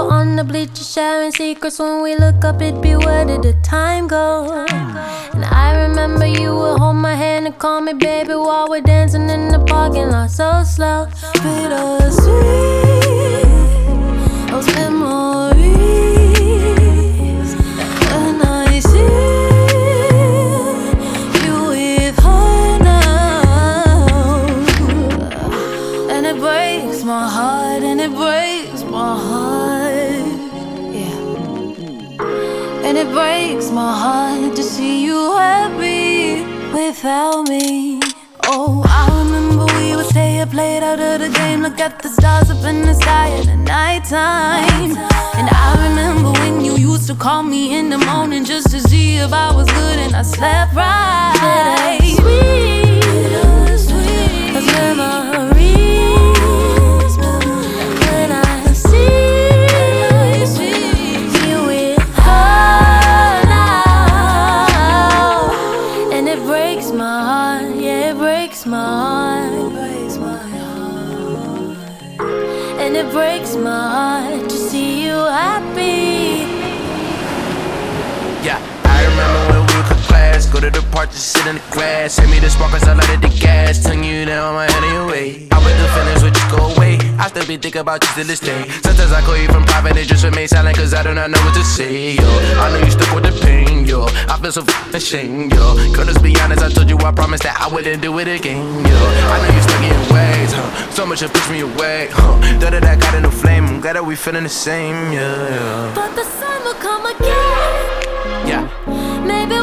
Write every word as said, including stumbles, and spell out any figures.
on the bleacher sharing secrets. When we look up, it'd be where did the time go? And I remember you would hold my hand and call me baby while we're dancing in the parking lot so slow. Bittersweet, those memories. And I see you with her now. And it breaks my heart, and it breaks my heart. Yeah. And it breaks my heart to see you happy without me. Oh, I remember we would stay up late out of the game, look at the stars up in the sky at the nighttime. And I remember when you used to call me in the morning just to see if I was good and I slept right. Sweet, sweet, those memories. When I see you with her now, and it breaks my heart, yeah, it breaks my heart, it breaks my heart, and it breaks my heart to see you happy. Yeah, I remember when we would cut class, go to the park, just sit in the grass. Hand me the sparkers, I lighted the gas, tongue you down my hand in your way. I bet the feelings would just go away. I still be thinking about you till this day. Sometimes I call you from private, it just remains silent cause I do not know what to say, yo. I know you stuck with the pain, yo. I feel so f***ing ashamed, yo. Girl, let's be honest, I told you I promised that I wouldn't do it again, yo. I know you stuck in your ways, huh. So much you push me away, huh. Though that I got a new flame, I'm glad that we feeling the same, yeah, yeah. But the sun will come again. Yeah. Maybe